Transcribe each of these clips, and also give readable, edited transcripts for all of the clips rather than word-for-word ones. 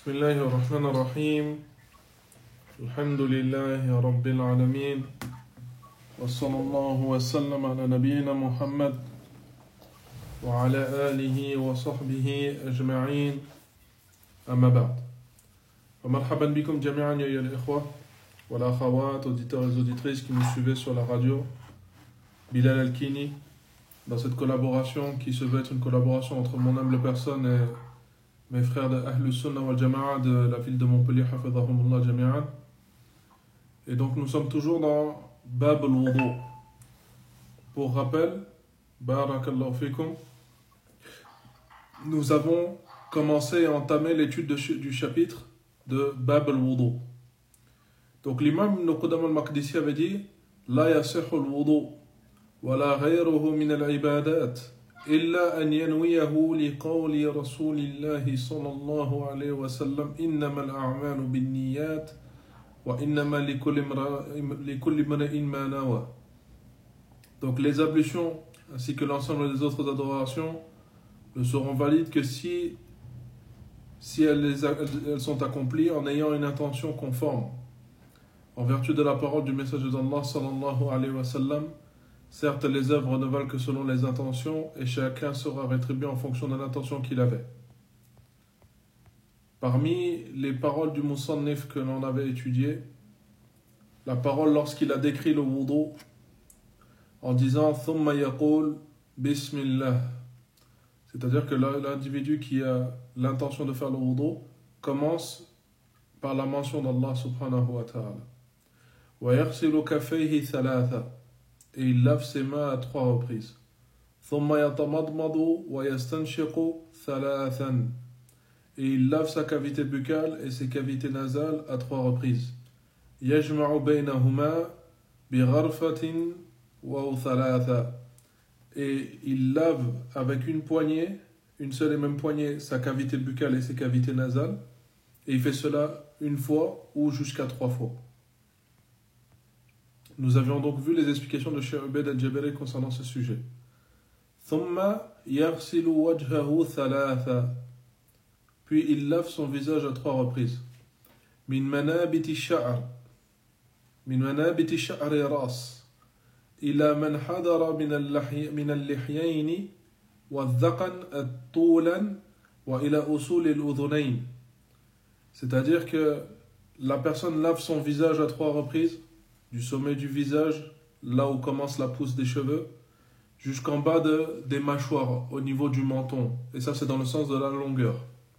بسم الله الرحمن الرحيم الحمد لله رب العالمين وصلى الله وسلم على نبينا محمد وعلى آله وصحبه أجمعين أما بعد ومرحبا بكم جميعا يا أيها الإخوة والأخوات auditeurs et auditrices qui nous suivez sur la radio Bilal Al-Kini dans cette collaboration qui se veut être une collaboration entre mon humble personne et mes frères de Ahl Sunnah wal Jama'a de la ville de Montpellier, hafidhahumullah jami'an. Et donc nous sommes toujours dans Bab al-Wudu. Pour rappel, barakallahu fikum, nous avons commencé et entamé l'étude du chapitre de Bab al-Wudu. Donc l'imam Ibn Qudam al-Maqdisi avait dit La yasihhu al-wudu wa la ghayruhu min al-ibadat إلا أن ينويه لقول رسول الله صلى الله عليه وسلم إنما الأعمال بالنيات وإنما لكل امرئ ما نوى. Donc les ablutions ainsi que l'ensemble des autres adorations ne seront valides que si elles sont accomplies en ayant une intention conforme. En vertu de la parole du message d'Allah sallallahu alayhi wa sallam, certes, les œuvres ne valent que selon les intentions et chacun sera rétribué en fonction de l'intention qu'il avait. Parmi les paroles du Musannif que l'on avait étudiées, la parole lorsqu'il a décrit le wudu en disant « Thumma yaqul Bismillah », c'est-à-dire que l'individu qui a l'intention de faire le wudu commence par la mention d'Allah subhanahu wa ta'ala. « Wa yaghsilu kaffayhi thalatha » et il lave ses mains à 3 reprises. ثم يتمضمض ويستنشق ثلاثا et il lave sa cavité buccale et ses cavités nasales à 3 reprises. يجمع بينهما بغرفة أو ثلاثة et il lave avec une poignée, une seule et même poignée, sa cavité buccale et ses cavités nasales, et il fait cela une fois ou jusqu'à 3 fois. Nous avions donc vu les explications de Cheikh Ubayd al-Jabari concernant ce sujet. ثم يغسل وجهه ثلاثا puis il lave son visage à 3 reprises. من منابت الشعر راس إلى من حضر من اللحيين والذقن طولا وإلى أصول الأذنين. C'est-à-dire que la personne lave son visage à 3 reprises, du sommet du visage, là où commence la pousse des cheveux, jusqu'en bas des mâchoires, au niveau du menton. Et ça, c'est dans le sens de la longueur.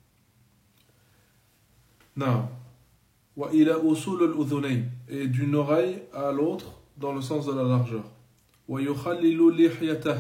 Wa ila usul al-udhunayn, et d'une oreille à l'autre, dans le sens de la largeur. Wa yukhallilu lihyatah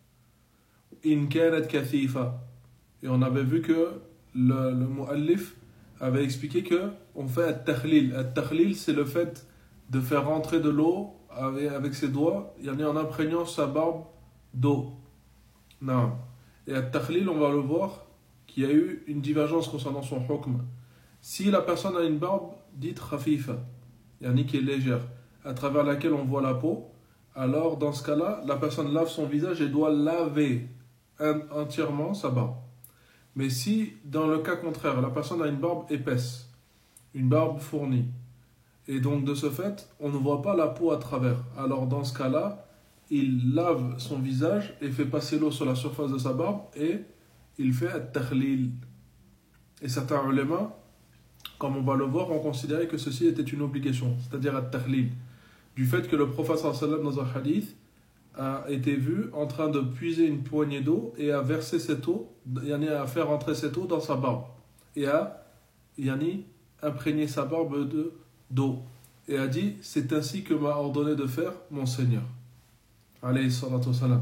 in kanat kathifa. Et on avait vu que le muallif avait expliqué que on fait at-takhlil. At-takhlil, c'est le fait de faire rentrer de l'eau avec ses doigts, en imprégnant sa barbe d'eau. Non. Et à Takhlil, on va le voir qu'il y a eu une divergence concernant son hukm. Si la personne a une barbe dite khafifa, qui est légère, à travers laquelle on voit la peau, alors dans ce cas-là, la personne lave son visage et doit laver entièrement sa barbe. Mais si, dans le cas contraire, la personne a une barbe épaisse, une barbe fournie, et donc de ce fait, on ne voit pas la peau à travers. Alors dans ce cas-là, il lave son visage et fait passer l'eau sur la surface de sa barbe et il fait at-takhlil. Et certains ulémas, comme on va le voir, ont considéré que ceci était une obligation, c'est-à-dire at-takhlil. Du fait que le prophète sallallahu dans un hadith a été vu en train de puiser une poignée d'eau et à verser cette eau, à faire entrer cette eau dans sa barbe et à imprégner sa barbe d'eau, et a dit c'est ainsi que m'a ordonné de faire mon Seigneur alayhi salatu wassalam.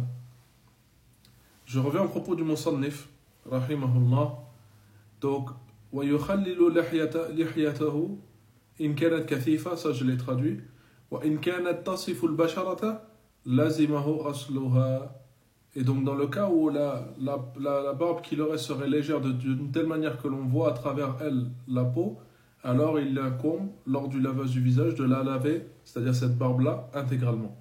Je reviens au propos du Musannif rahimahullah. Donc wa yukhallilu lihyatahu in kanat kathifa, ça je l'ai traduit, wa in kanat tasifu al-basharata lazimahu ghasluha. Et donc dans le cas où la barbe qui leur serait légère d'une telle manière que l'on voit à travers elle la peau, alors il incombe, lors du lavage du visage, de la laver, c'est-à-dire cette barbe-là, intégralement.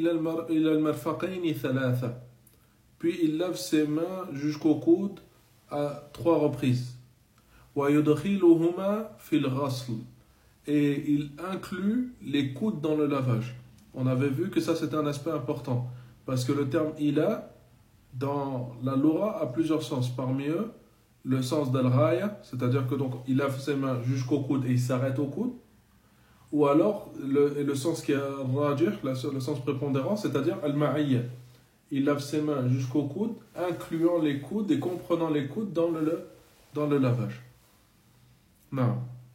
Puis il lave ses mains jusqu'au coude à 3 reprises. وَيُدْخِلُهُمَا فِي الْغَسْلِ et il inclut les coudes dans le lavage. On avait vu que ça c'était un aspect important parce que le terme ila dans la Loura a plusieurs sens. Parmi eux, le sens d'al-raya, c'est-à-dire que donc il lave ses mains jusqu'au coude et il s'arrête au coude, ou alors le sens qui est rajih, le sens prépondérant, c'est-à-dire al-ma'iyya. Il lave ses mains jusqu'au coude, incluant les coudes et comprenant les coudes dans le lavage. Non.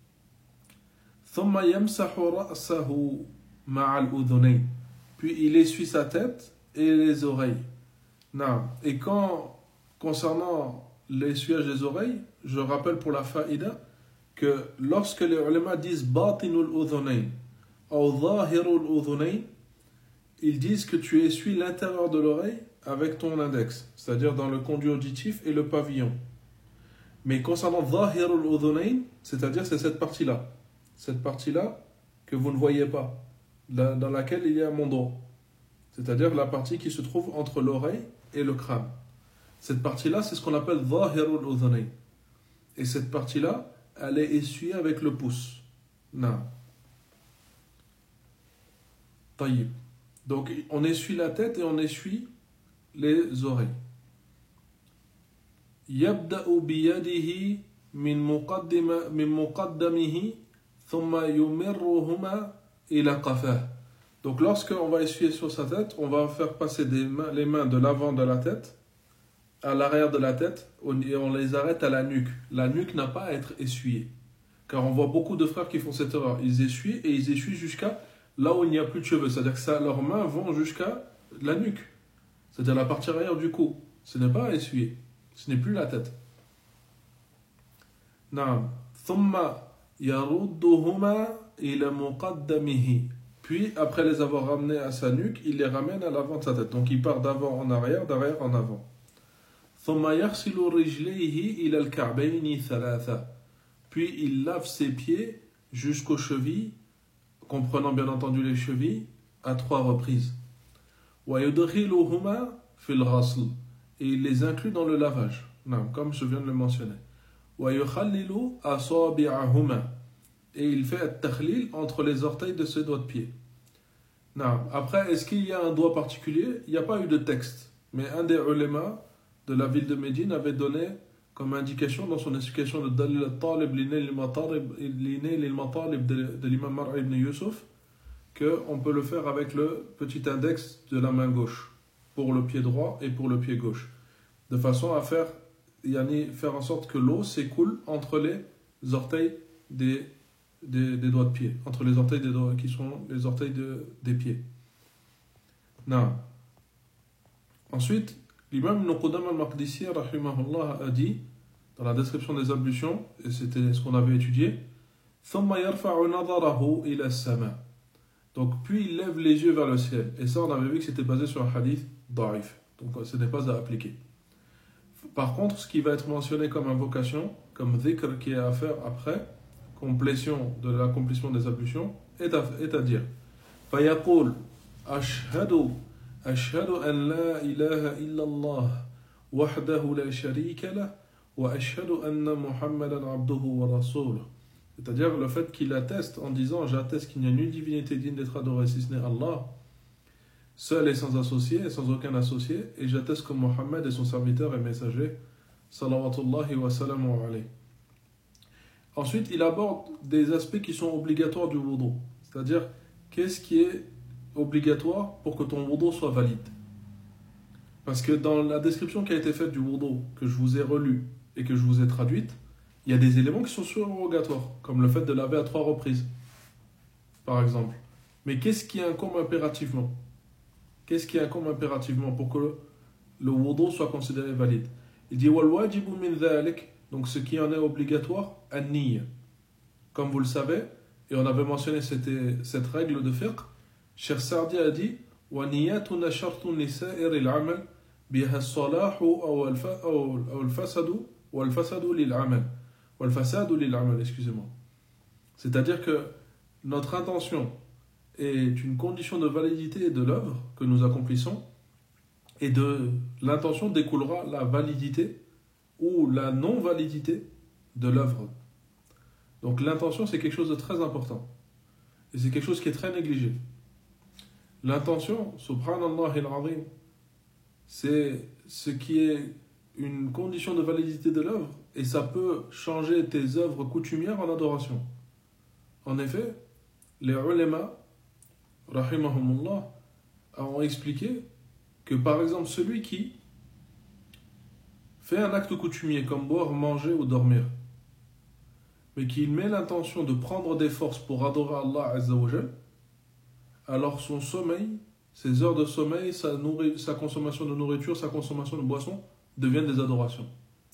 ثم يمسح رأسه مع الأذنين. Puis il essuie sa tête et les oreilles. Non. Et concernant l'essuyage des oreilles, je rappelle pour la faïda que lorsque les ulama disent batinul udhunayn ou zahirul udhunayn, ils disent que tu essuies l'intérieur de l'oreille avec ton index, c'est-à-dire dans le conduit auditif et le pavillon. Mais concernant zahirul udhunayn, c'est-à-dire c'est cette partie-là que vous ne voyez pas, dans laquelle il y a mon dos, c'est-à-dire la partie qui se trouve entre l'oreille et le crâne. Cette partie-là, c'est ce qu'on appelle zahirul udhunayn. Et cette partie-là, elle est essuyée avec le pouce. Non. Taïb. Donc, on essuie la tête et on essuie les oreilles. يبدأ بيده من مقدمه ثم يمرهما إلى قفاه. Donc, lorsqu'on va essuyer sur sa tête, on va faire passer les mains de l'avant de la tête à l'arrière de la tête et on les arrête à la nuque. La nuque n'a pas à être essuyée. Car on voit beaucoup de frères qui font cette erreur. Ils essuient et ils essuient jusqu'à là où il n'y a plus de cheveux. C'est-à-dire que leurs mains vont jusqu'à la nuque. C'est-à-dire la partie arrière du cou. Ce n'est pas à essuyer. Ce n'est plus la tête. Naam. Thumma yarudduhuma ila muqaddamihi. Puis, après les avoir ramenés à sa nuque, il les ramène à l'avant de sa tête. Donc, il part d'avant en arrière, d'arrière en avant. ثم يغسل رجليه إلى الكعبين ثلاثة. Puis il lave ses pieds jusqu'aux chevilles, comprenant bien entendu les chevilles, à 3 reprises. ويدخلهما في الغسل. Et il les inclut dans le lavage, non, comme je viens de le mentionner. ويخلل أصابعهما. Et il fait التخليل entre les orteils de ses doigts de pied. Non. Après, est-ce qu'il y a un doigt particulier? Il n'y a pas eu de texte, mais un des ulémas de la ville de Médine avait donné comme indication dans son explication de Dalil al-Talib l'Il-Matalib de l'imam Mar'i ibn Yusuf qu'on peut le faire avec le petit index de la main gauche pour le pied droit et pour le pied gauche, de façon à faire en sorte que l'eau s'écoule entre les orteils des doigts de pied, entre les orteils des doigts qui sont les orteils des pieds. Non. Ensuite, l'imam Ibn Qudama al-Maqdisi rahimahullah a dit dans la description des ablutions, et c'était ce qu'on avait étudié, ثم يرفع نظره إلى السماء. Donc puis il lève les yeux vers le ciel. Et ça on avait vu que c'était basé sur un hadith da'if. Donc ce n'est pas à appliquer. Par contre, ce qui va être mentionné comme invocation, comme dhikr qui est à faire après complétion de l'accomplissement des ablutions, est à dire فيقول أشهد أن لا إله إلا الله وحده لا شريك له وأشهد أن محمدا عبده ورسوله. C'est-à-dire le fait qu'il atteste en disant j'atteste qu'il n'y a nulle divinité digne d'être adorée si ce n'est Allah, seul et sans associé et sans aucun associé, et j'atteste que Mohammed est son serviteur et messager salawatullahi wa salamu alayhi. Ensuite il aborde des aspects qui sont obligatoires du wudu, c'est-à-dire qu'est-ce qui est obligatoire pour que ton wudu soit valide. Parce que dans la description qui a été faite du wudu, que je vous ai relu et que je vous ai traduite, il y a des éléments qui sont surrogatoires, comme le fait de laver à 3 reprises, par exemple. Mais qu'est-ce qui incombe impérativement? Qu'est-ce qui incombe impérativement pour que le wudu soit considéré valide? Il dit wal wajibu min dhalik, donc ce qui en est obligatoire, an-niyya. Comme vous le savez, et on avait mentionné cette règle de fiqh, Cheikh Sardi a dit wa niyatuna shartun li sa'ir al-amal biha as-salah aw al-fasad ou al-fasad lil-amal. Excusez-moi. C'est-à-dire que notre intention est une condition de validité de l'œuvre que nous accomplissons, et de l'intention découlera la validité ou la non-validité de l'œuvre. Donc l'intention, c'est quelque chose de très important. Et c'est quelque chose qui est très négligé. L'intention, subhanallah al-azim, c'est ce qui est une condition de validité de l'œuvre et ça peut changer tes œuvres coutumières en adoration. En effet, les ulama, rahimahumullah, ont expliqué que par exemple celui qui fait un acte coutumier comme boire, manger ou dormir, mais qu'il met l'intention de prendre des forces pour adorer Allah Azza wa Jal, alors son sommeil, ses heures de sommeil, sa consommation de nourriture, sa consommation de boisson deviennent des adorations.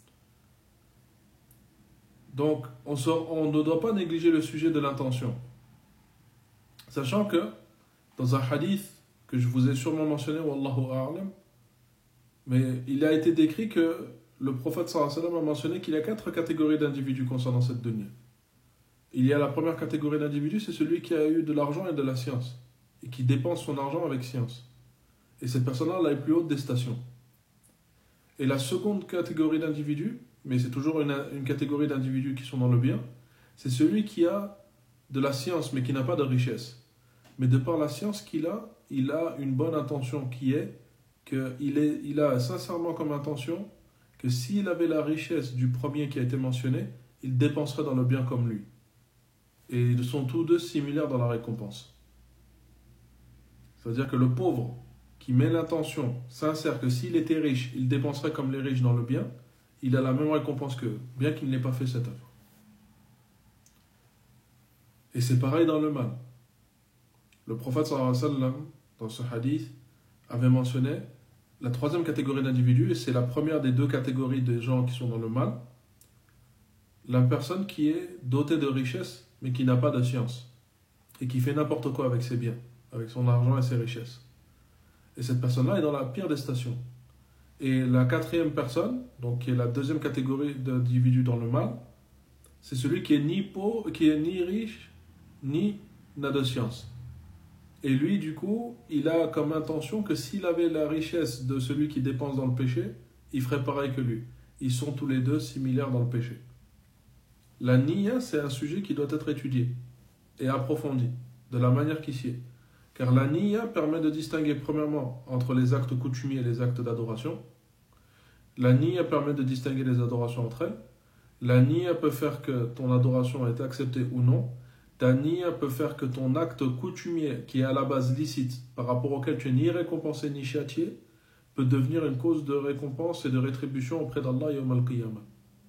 Donc, on ne doit pas négliger le sujet de l'intention. Sachant que, dans un hadith que je vous ai sûrement mentionné, Wallahu a'lam, mais il a été décrit que le prophète sallallahu alayhi wa sallam a mentionné qu'il y a 4 catégories d'individus concernant cette dunya. Il y a la première catégorie d'individus, c'est celui qui a eu de l'argent et de la science, et qui dépense son argent avec science. Et cette personne-là a la plus haute des stations. Et la seconde catégorie d'individus, mais c'est toujours une catégorie d'individus qui sont dans le bien, c'est celui qui a de la science, mais qui n'a pas de richesse. Mais de par la science qu'il a, il a une bonne intention qui est qu'il a sincèrement comme intention que s'il avait la richesse du premier qui a été mentionné, il dépenserait dans le bien comme lui. Et ils sont tous deux similaires dans la récompense. C'est-à-dire que le pauvre qui met l'intention sincère que s'il était riche, il dépenserait comme les riches dans le bien, il a la même récompense qu'eux, bien qu'il n'ait pas fait cette œuvre. Et c'est pareil dans le mal. Le prophète sallallahu alayhi wa sallam, dans ce hadith, avait mentionné la troisième catégorie d'individus, et c'est la première des deux catégories des gens qui sont dans le mal, la personne qui est dotée de richesse, mais qui n'a pas de science, et qui fait n'importe quoi avec ses biens, avec son argent et ses richesses. Et cette personne-là est dans la pire des stations. Et la quatrième personne, donc qui est la deuxième catégorie d'individus dans le mal, c'est celui qui est ni pauvre, qui est ni riche, ni n'a de science. Et lui, du coup, il a comme intention que s'il avait la richesse de celui qui dépense dans le péché, il ferait pareil que lui. Ils sont tous les deux similaires dans le péché. La niya, c'est un sujet qui doit être étudié et approfondi, de la manière qu'ici est. Car la niya permet de distinguer premièrement entre les actes coutumiers et les actes d'adoration. La niya permet de distinguer les adorations entre elles. La niya peut faire que ton adoration est acceptée ou non. Ta niya peut faire que ton acte coutumier, qui est à la base licite, par rapport auquel tu n'es ni récompensé ni châtié, peut devenir une cause de récompense et de rétribution auprès d'Allah yawm al-qiyamah.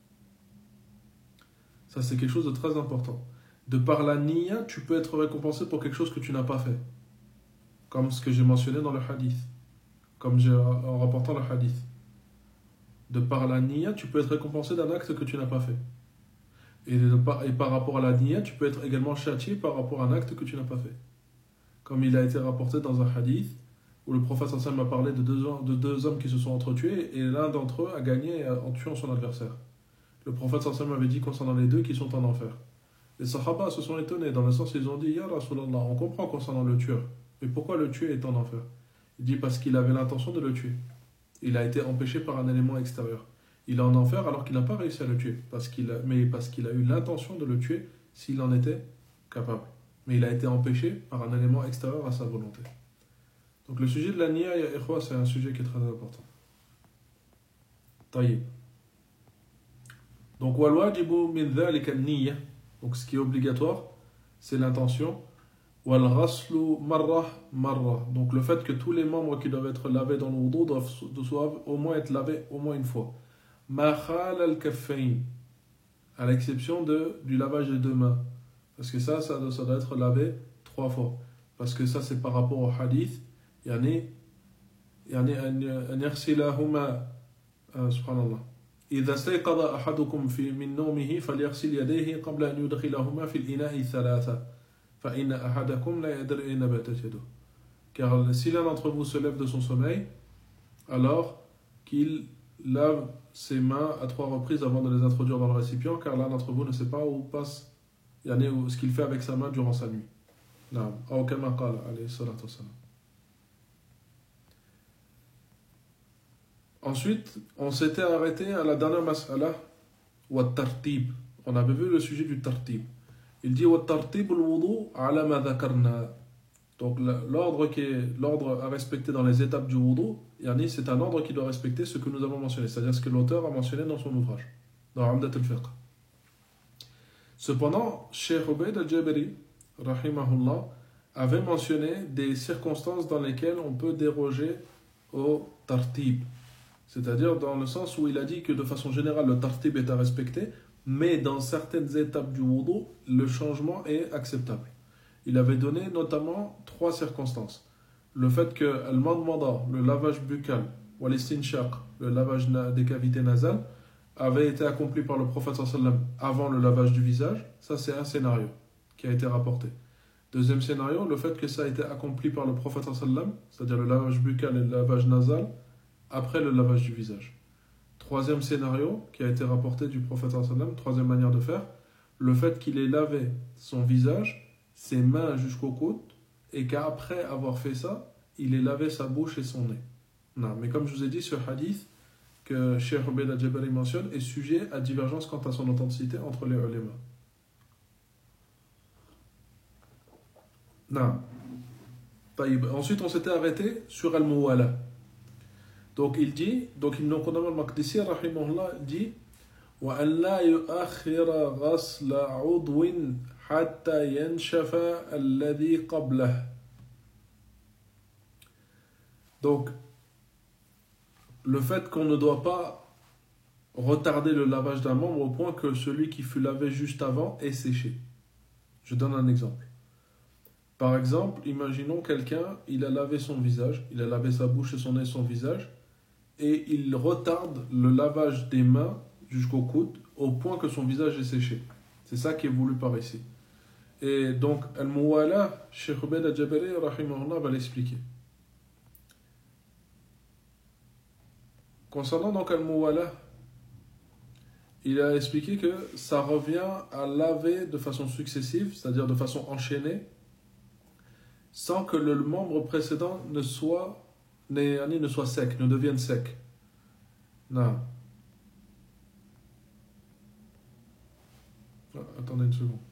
Ça, c'est quelque chose de très important. De par la niya, tu peux être récompensé pour quelque chose que tu n'as pas fait. Comme ce que j'ai mentionné dans le hadith. En rapportant le hadith. De par la niya, tu peux être récompensé d'un acte que tu n'as pas fait. Et par rapport à la niya, tu peux être également châtié par rapport à un acte que tu n'as pas fait. Comme il a été rapporté dans un hadith où le prophète sallallahu alayhi wa sallam a parlé de deux hommes qui se sont entretués et l'un d'entre eux a gagné en tuant son adversaire. Le prophète sallallahu alayhi wa sallam avait dit concernant les deux qu'ils sont en enfer. Les sahaba se sont étonnés dans le sens où ils ont dit Ya Rasulallah, on comprend concernant le tueur, mais pourquoi le tuer est en enfer? Il dit parce qu'il avait l'intention de le tuer. Il a été empêché par un élément extérieur. Il est en enfer alors qu'il n'a pas réussi à le tuer, parce qu'il a eu l'intention de le tuer s'il en était capable. Mais il a été empêché par un élément extérieur à sa volonté. Donc le sujet de la niya, ya ikhwa, c'est un sujet qui est très important. Taïb. Donc wal wajibu min dhalika niya. Donc ce qui est obligatoire, c'est l'intention. Wal ghaslu marra marra. Donc le fait que tous les membres qui doivent être lavés dans le wudu doivent au moins être lavés au moins une fois. Ma khal al-kaffayn, à l'exception du lavage des deux mains. Parce que ça doit être lavé 3 fois. Parce que ça, c'est par rapport au hadith. Yani an yarsilahuma, subhanallah. إذا استيقظ أحدكم من نومه فليغسل يديه قبل أن يدخلهما في الإناء ثلاثة فإن أحدكم لا يدري أين باتت يده. Car si l'un d'entre vous se lève de son sommeil, alors qu'il lave ses mains à 3 reprises avant de les introduire dans le récipient, car l'un d'entre vous ne sait pas où passe, ce qu'il fait avec sa main durant sa nuit. أو كما قال عليه الصلاة والسلام. Ensuite, on s'était arrêté à la dernière mas'ala, wa tartib. On avait vu le sujet du tartib. Il dit wa tartib al-wudu ala ma dhakarna. Donc l'ordre à respecter dans les étapes du wudu, c'est un ordre qui doit respecter ce que nous avons mentionné, c'est-à-dire ce que l'auteur a mentionné dans son ouvrage, dans Amdat al-Fiqh. Cependant, Cheikh Ubayd al-Jabari, rahimahullah, avait mentionné des circonstances dans lesquelles on peut déroger au tartib. C'est-à-dire dans le sens où il a dit que de façon générale le tartib est à respecter, mais dans certaines étapes du wudu, le changement est acceptable. Il avait donné notamment 3 circonstances. Le fait que al-madmada, le lavage buccal, ou al-istinshaq, le lavage des cavités nasales, avait été accompli par le prophète sallam avant le lavage du visage. Ça, c'est un scénario qui a été rapporté. Deuxième scénario, le fait que ça a été accompli par le prophète sallam, c'est-à-dire le lavage buccal et le lavage nasal, après le lavage du visage. Troisième scénario qui a été rapporté du prophète sallam, troisième manière de faire, le fait qu'il ait lavé son visage, ses mains jusqu'au coude, et qu'après avoir fait ça, il ait lavé sa bouche et son nez. Non, mais comme je vous ai dit, ce hadith que Cheikh Ubayd al-Jabari mentionne est sujet à divergence quant à son authenticité entre les ulama. Non. Ensuite, on s'était arrêté sur al-muwala. Donc il dit, Ibn Qudama al-Maqdisi rahimahullah dit وأن لا يؤخر غسل عضو حتى ينشف الذي قبله. Donc le fait qu'on ne doit pas retarder le lavage d'un membre au point que celui qui fut lavé juste avant est séché. Je donne un exemple. Par exemple, imaginons quelqu'un, il a lavé son visage, il a lavé sa bouche et son nez et son visage, et il retarde le lavage des mains jusqu'au coude, au point que son visage est séché. C'est ça qui est voulu par ici. Et donc, Al-Muwala, Cheikh Ubayd al-Jabari, rahimahullah, va l'expliquer. Concernant donc Al-Muwala, il a expliqué que ça revient à laver de façon successive, c'est-à-dire de façon enchaînée, sans que le membre précédent ne soit sec, ne devienne sec. Non. Attendez une seconde.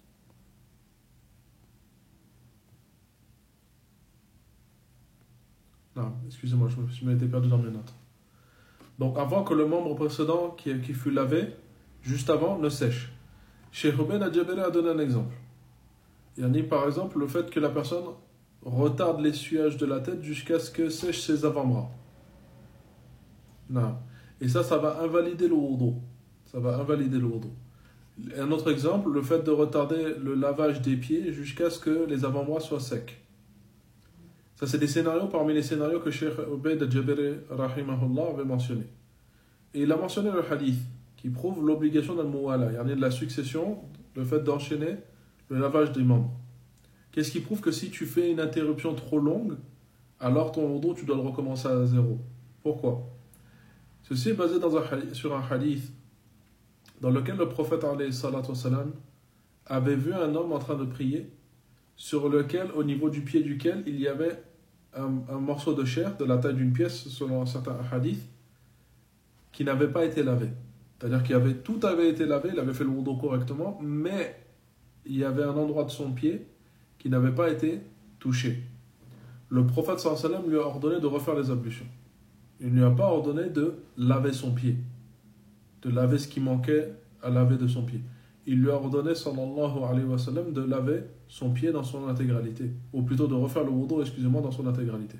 Non, excusez-moi, je m'étais perdu dans mes notes. Donc, avant que le membre précédent qui fut lavé, juste avant, ne sèche. Cheikh Ubayd al-Jabari a donné un exemple. Il a dit par exemple le fait que la personne retarde l'essuyage de la tête jusqu'à ce que sèche ses avant-bras. Non. Et ça va invalider le wudu. Ça va invalider le wudu. Un autre exemple, le fait de retarder le lavage des pieds jusqu'à ce que les avant-bras soient secs. Ça, c'est des scénarios parmi les scénarios que Cheikh Ubayd al-Jabari rahimahullah avait mentionné. Et il a mentionné le hadith qui prouve l'obligation d'al-muwala, yani de la succession, le fait d'enchaîner le lavage des membres. Qu'est-ce qui prouve que si tu fais une interruption trop longue, alors ton wudu, tu dois le recommencer à zéro. Pourquoi? Ceci est basé sur un hadith dans lequel le prophète alayhi salatu wassalam avait vu un homme en train de prier, sur lequel, au niveau du pied duquel, il y avait un morceau de chair de la taille d'une pièce, selon certains hadiths, qui n'avait pas été lavé. C'est-à-dire tout avait été lavé, il avait fait le wudu correctement, mais il y avait un endroit de son pied qui n'avait pas été touché. Le prophète sallallahu alayhi wa sallam lui a ordonné de refaire les ablutions. Il ne lui a pas ordonné de laver son pied, de laver ce qui manquait à laver de son pied. Il lui a ordonné sallallahu alayhi wa sallam de laver son pied dans son intégralité, ou plutôt de refaire le wudu, dans son intégralité.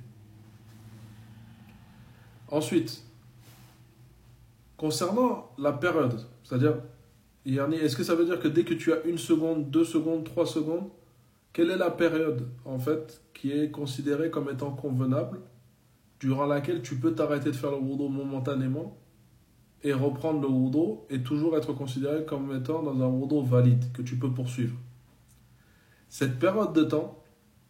Ensuite, concernant la période, c'est-à-dire, est-ce que ça veut dire que dès que tu as 1 seconde, 2 secondes, 3 secondes, quelle est la période, en fait, qui est considérée comme étant convenable, durant laquelle tu peux t'arrêter de faire le wudu momentanément et reprendre le wudu et toujours être considéré comme étant dans un wudu valide, que tu peux poursuivre? Cette période de temps,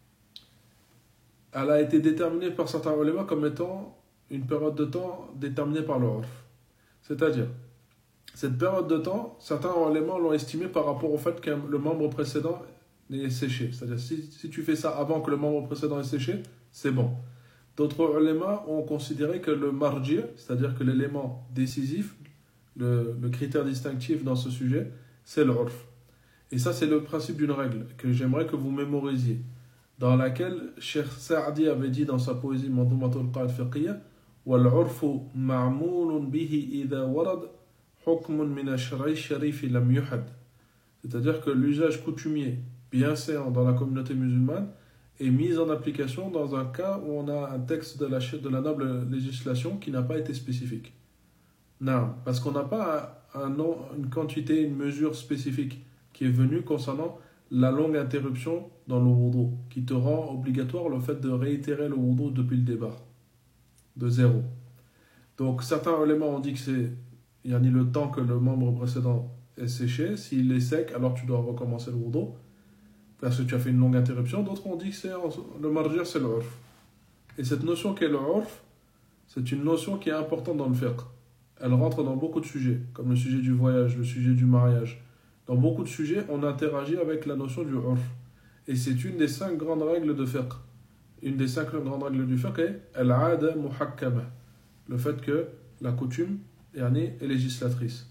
elle a été déterminée par certains ulama comme étant une période de temps déterminée par le urf. C'est-à-dire, cette période de temps, certains ulama l'ont estimée par rapport au fait que le membre précédent est séché. C'est-à-dire, si tu fais ça avant que le membre précédent est séché, c'est bon. D'autres ulémas ont considéré que le marji', c'est-à-dire que l'élément décisif, le critère distinctif dans ce sujet, c'est l'urf. Et ça, c'est le principe d'une règle que j'aimerais que vous mémorisiez, dans laquelle Cheikh Saadi avait dit dans sa poésie Manzumatul Qa'id Fiqhiyya وَالْعُرْفُ مَعْمُولٌ بِهِ إِذَا وَرَدْ حُكْمٌ مِنَ الشَّرْعِ الشَّرِيفِ لَمْ يُحَدْ. C'est-à-dire que l'usage coutumier bienséant dans la communauté musulmane est mis en application dans un cas où on a un texte de la noble législation qui n'a pas été spécifique. Non, parce qu'on n'a pas une quantité, une mesure spécifique qui est venue concernant la longue interruption dans le wudu, qui te rend obligatoire le fait de réitérer le wudu depuis le départ, de zéro. Donc certains éléments ont dit que c'est le temps que le membre précédent est séché. S'il est sec, alors tu dois recommencer le wudu, parce que tu as fait une longue interruption. D'autres ont dit que le marji' c'est l'urf. Et cette notion qu'est l'urf, c'est une notion qui est importante dans le fiqh. Elle rentre dans beaucoup de sujets, comme le sujet du voyage, le sujet du mariage. Dans beaucoup de sujets, on interagit avec la notion du urf. Et c'est une des 5 grandes règles de fiqh. Une des 5 grandes règles du fiqh est al-'ada muhakkama, le fait que la coutume est législatrice.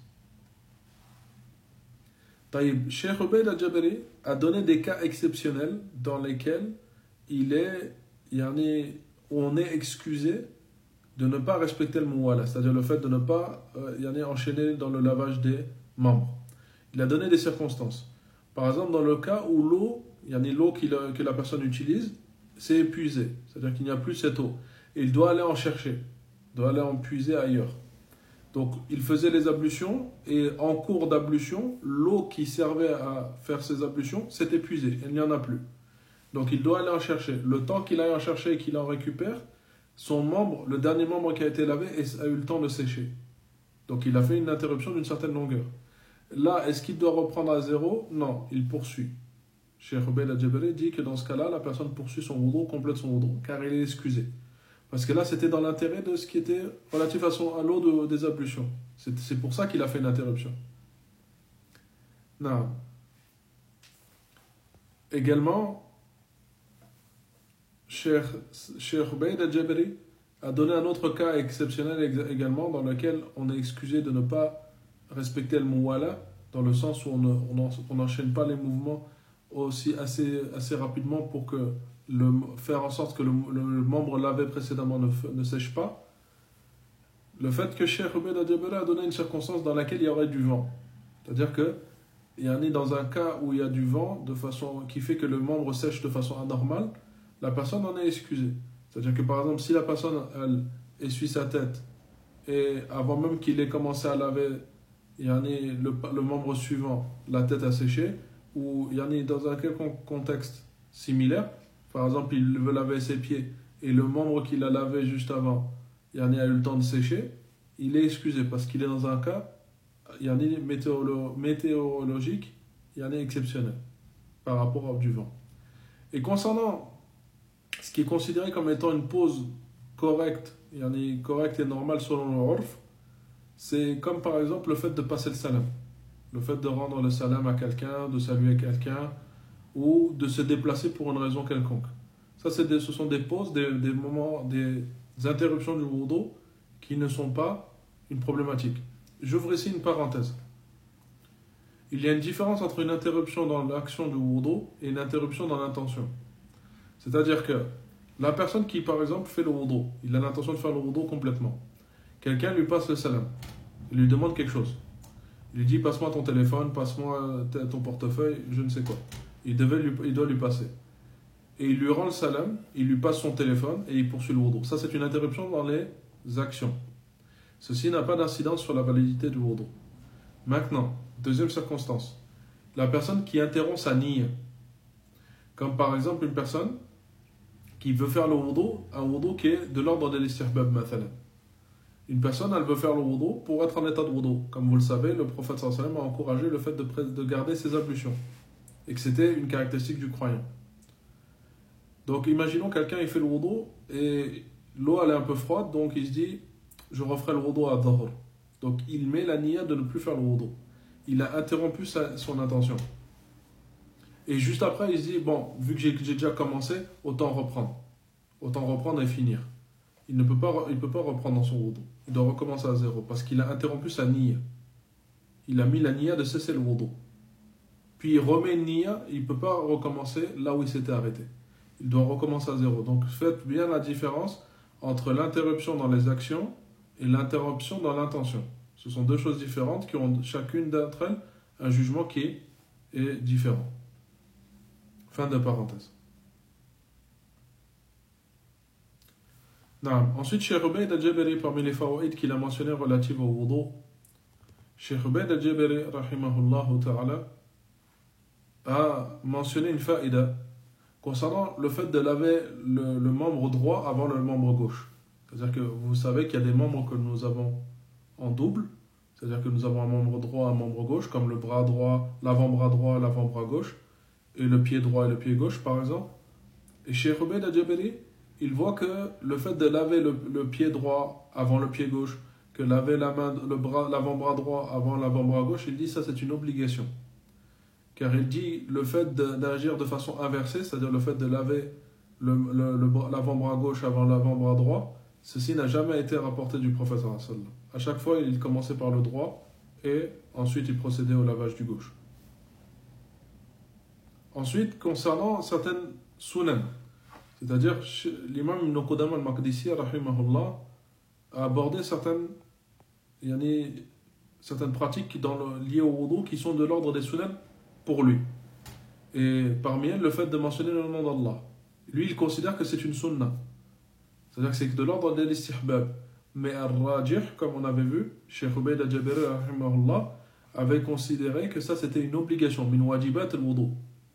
Taïb, Cheikh Ubayd al-Jabari a donné des cas exceptionnels dans lesquels on est excusé de ne pas respecter le muwala, c'est-à-dire le fait de ne pas enchaîner dans le lavage des membres. Il a donné des circonstances. Par exemple, dans le cas où l'eau que la personne utilise s'est épuisée, c'est-à-dire qu'il n'y a plus cette eau, et il doit aller en chercher, doit aller en puiser ailleurs. Donc, il faisait les ablutions, et en cours d'ablution, l'eau qui servait à faire ses ablutions s'est épuisée, il n'y en a plus. Donc, il doit aller en chercher. Le temps qu'il aille en chercher et qu'il en récupère, son membre, le dernier membre qui a été lavé, a eu le temps de sécher. Donc, il a fait une interruption d'une certaine longueur. Là, est-ce qu'il doit reprendre à zéro? Non, il poursuit. Cheikh Ubayd al-Jabari dit que dans ce cas-là, la personne poursuit son wudu, complète son wudu, car il est excusé. Parce que là, c'était dans l'intérêt de ce qui était relatif à l'eau des ablutions. C'est pour ça qu'il a fait une interruption. Non. Également, Cheikh Ubayd al-Jabari a donné un autre cas exceptionnel également, dans lequel on est excusé de ne pas respecter le muwala, dans le sens où on n'enchaîne pas les mouvements assez rapidement pour faire en sorte que le membre lavé précédemment ne sèche pas. Le fait que Cheikh Ubayd al-Jabari a donné une circonstance dans laquelle il y aurait du vent. C'est-à-dire que dans un cas où il y a du vent qui fait que le membre sèche de façon anormale, la personne en est excusée. C'est-à-dire que par exemple, si la personne elle essuie sa tête et avant même qu'il ait commencé à laver le membre suivant, la tête a séché, ou dans un quelconque contexte similaire, par exemple il veut laver ses pieds et le membre qu'il a lavé juste avant a eu le temps de sécher, il est excusé parce qu'il est dans un cas météorologique exceptionnel par rapport du vent. Et concernant ce qui est considéré comme étant une pause correcte et normale selon le urf, c'est comme par exemple le fait de passer le salam, le fait de rendre le salam à quelqu'un, de saluer quelqu'un, ou de se déplacer pour une raison quelconque. Ça, ce sont des pauses, des moments, des interruptions du wudu qui ne sont pas une problématique. J'ouvre ici une parenthèse. Il y a une différence entre une interruption dans l'action du wudu et une interruption dans l'intention. C'est-à-dire que la personne qui, par exemple, fait le wudu, il a l'intention de faire le wudu complètement. Quelqu'un lui passe le salam, il lui demande quelque chose. Il lui dit, passe-moi ton téléphone, passe-moi ton portefeuille, je ne sais quoi. Il doit lui passer. Et il lui rend le salam, il lui passe son téléphone et il poursuit le wudu. Ça, c'est une interruption dans les actions. Ceci n'a pas d'incidence sur la validité du wudu. Maintenant, deuxième circonstance. La personne qui interrompt sa niya. Comme par exemple une personne qui veut faire le wudu, un wudu qui est de l'ordre de l'istihbab, mathalan. Une personne, elle veut faire le wudu pour être en état de wudu. Comme vous le savez, le prophète sallallahu alayhi wa sallam a encouragé le fait de garder ses ablutions. Et que c'était une caractéristique du croyant. Donc imaginons quelqu'un, il fait le wudu et l'eau elle est un peu froide, donc il se dit, je referai le wudu à dhahr. Donc il met la niya de ne plus faire le wudu. Il a interrompu son intention. Et juste après, il se dit, bon, vu que j'ai déjà commencé, autant reprendre et finir. il ne peut pas reprendre dans son wudu. Il doit recommencer à zéro parce qu'il a interrompu sa niya. Il a mis la niya de cesser le wudu. Puis il remet une niya, il ne peut pas recommencer là où il s'était arrêté. Il doit recommencer à zéro. Donc faites bien la différence entre l'interruption dans les actions et l'interruption dans l'intention. Ce sont deux choses différentes qui ont chacune d'entre elles un jugement qui est différent. Fin de parenthèse. Ensuite, Cheikh Ubayd al-Jabari, parmi les fawaïd qu'il a mentionné relatives au wudu, Cheikh Ubayd al-Jabari, rahimahullah ta'ala, a mentionné une faïda concernant le fait de laver le membre droit avant le membre gauche. C'est-à-dire que vous savez qu'il y a des membres que nous avons en double, c'est-à-dire que nous avons un membre droit, un membre gauche, comme le bras droit, l'avant-bras droit, l'avant-bras gauche, et le pied droit et le pied gauche, par exemple. Et Cheikh Ubayd al-Jabari, il voit que le fait de laver le pied droit avant le pied gauche, que laver l'avant-bras droit avant l'avant-bras gauche, il dit ça c'est une obligation. Car il dit le fait d'agir de façon inversée, c'est-à-dire le fait de laver l'avant-bras gauche avant l'avant-bras droit, ceci n'a jamais été rapporté du prophète sallallahu alayhi wa sallam. À chaque fois, il commençait par le droit et ensuite il procédait au lavage du gauche. Ensuite, concernant certaines sunan, c'est-à-dire l'imam Ibn Qudama al-Maqdisi rahimahullah a abordé certaines pratiques liées au wudu qui sont de l'ordre des sunan pour lui. Et parmi elles, le fait de mentionner le nom d'Allah. Lui, il considère que c'est une sunna. C'est-à-dire que c'est de l'ordre de l'istihbab. Mais al-Rajih, comme on avait vu, Cheikh Ubayd al-Jabari rahimahullah avait considéré que ça c'était une obligation, min wajibat al-wudu.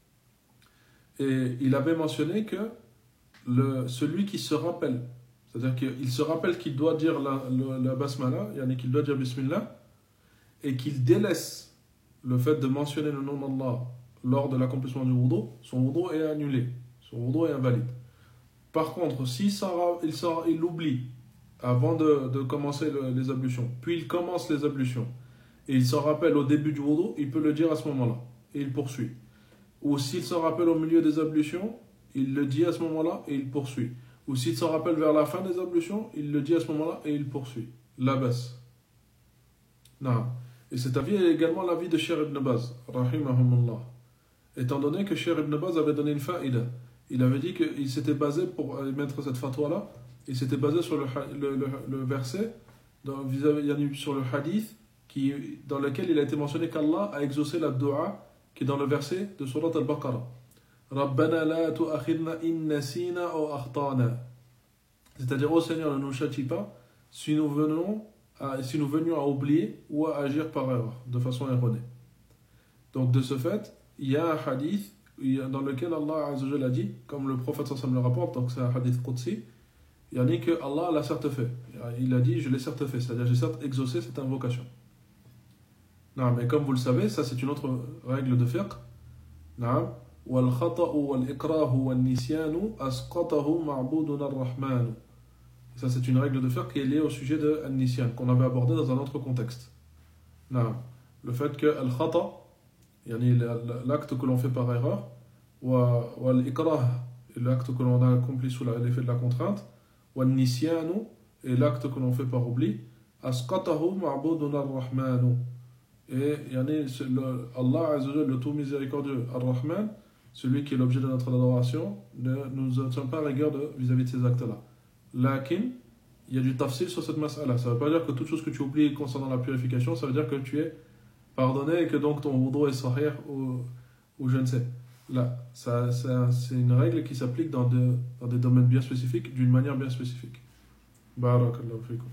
Et il avait mentionné que celui qui se rappelle, c'est-à-dire qu'il se rappelle qu'il doit dire la basmala, qu'il doit dire bismillah, et qu'il délaisse le fait de mentionner le nom d'Allah lors de l'accomplissement du wudu, son wudu est annulé, son wudu est invalide. Par contre, il l'oublie avant de commencer les ablutions, puis il commence les ablutions, et il s'en rappelle au début du wudu, il peut le dire à ce moment-là, et il poursuit. Ou s'il s'en rappelle au milieu des ablutions, il le dit à ce moment-là et il poursuit. Ou s'il s'en rappelle vers la fin des ablutions, il le dit à ce moment-là et il poursuit. La baisse. Non. Et cet avis est également l'avis de Cheikh Ibn Baz, rahimahumullah. Étant donné que Cheikh Ibn Baz avait donné une faïda, il avait dit qu'il s'était basé pour mettre cette fatwa-là, il s'était basé sur le verset, sur le hadith, dans lequel il a été mentionné qu'Allah a exaucé la dua qui est dans le verset de Surat al-Baqarah. Rabbana la tu'akhidna in nasina ou akhtana. C'est-à-dire, ô Seigneur, ne nous châtie pas si nous venions à oublier ou à agir par erreur, de façon erronée. Donc, de ce fait, il y a un hadith dans lequel Allah Azza wa Jalla a dit, comme le prophète sallallahu le rapporte, donc c'est un hadith qudsi, il a dit que Allah l'a certes fait. Il a dit, je l'ai certes fait, c'est-à-dire, j'ai certes exaucé cette invocation. Non, mais comme vous le savez, ça c'est une autre règle de fiqh. Non. والخطأ والإكراه والنسيان أسقطه معبودنا الرحمن. Ça c'est une règle de fiqh qui est liée au sujet de al-nisyan qu'on avait abordé dans un autre contexte. Non. Le fait que al-khata, l'acte que l'on fait par erreur, ou al-ikrah, l'acte que l'on a accompli sous l'effet de la contrainte, ou al-nisyanu, et l'acte que l'on fait par oubli, asqatahu ma'buduna ar-rahmanu. Et Allah Azza wa Jalla, le tout miséricordieux, ar-Rahman, celui qui est l'objet de notre adoration, ne nous tient pas rigueur vis-à-vis de ces actes-là. Lakin, il y a du tafsil sur cette mas'ala. Ça ne veut pas dire que toute chose que tu oublies concernant la purification, ça veut dire que tu es pardonné et que donc ton wudu est sahih ou je ne sais. Là, c'est une règle qui s'applique dans des domaines bien spécifiques, d'une manière bien spécifique. Barakallahu fikum.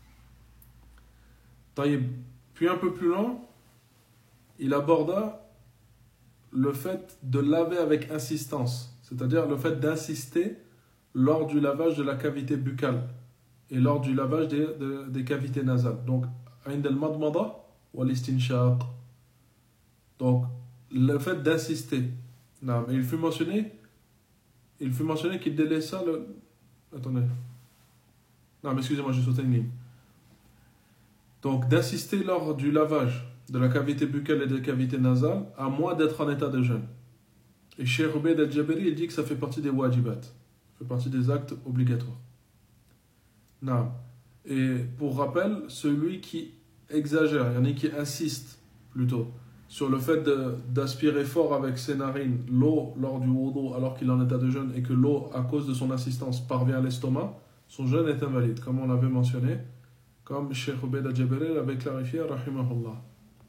Taïb. Puis un peu plus loin, il aborda le fait de laver avec insistance, c'est-à-dire le fait d'insister lors du lavage de la cavité buccale et lors du lavage des cavités nasales. Donc, عند المضمضة والاستنشاق. Donc, le fait d'insister. Non, mais il fut mentionné qu'il délaissa le... Attendez. Non, mais excusez-moi, j'ai sauté une ligne. Donc, d'insister lors du lavage de la cavité buccale et des cavités nasales, à moins d'être en état de jeûne. Et Cheikh Ubayd al-Jabari, il dit que ça fait partie des wajibat, ça fait partie des actes obligatoires. Non. Et pour rappel, celui qui exagère, il y en a qui insiste plutôt sur le fait d'aspirer fort avec ses narines l'eau lors du wudu alors qu'il est en état de jeûne et que l'eau, à cause de son insistance, parvient à l'estomac, son jeûne est invalide, comme on l'avait mentionné, comme Cheikh Ubaid al-Jabari l'avait clarifié, rahimahullah.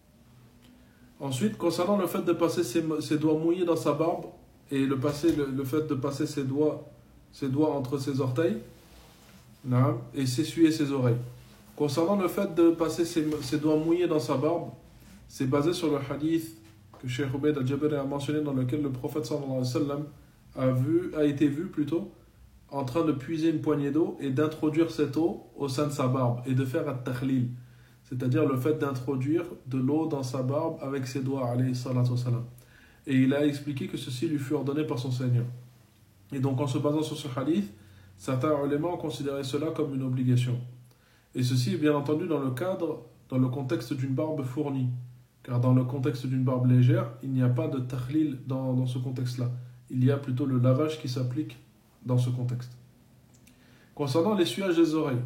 Ensuite, concernant le fait de passer ses doigts mouillés dans sa barbe et le fait de passer ses doigts entre ses orteils, et s'essuyer ses oreilles. Concernant le fait de passer ses doigts mouillés dans sa barbe, c'est basé sur le hadith que Cheikh Ubaid al-Jabari a mentionné, dans lequel le prophète sallallahu alayhi wa sallam a été vu plutôt en train de puiser une poignée d'eau et d'introduire cette eau au sein de sa barbe et de faire at-takhlil, c'est-à-dire le fait d'introduire de l'eau dans sa barbe avec ses doigts, alayhi salatu wa salam. Et il a expliqué que ceci lui fut ordonné par son Seigneur. Et donc en se basant sur ce hadith, certains ulémas ont considéré cela comme une obligation. Et ceci est bien entendu dans le contexte d'une barbe fournie. Car dans le contexte d'une barbe légère, il n'y a pas de takhlil dans ce contexte-là. Il y a plutôt le lavage qui s'applique dans ce contexte. Concernant l'essuyage des oreilles,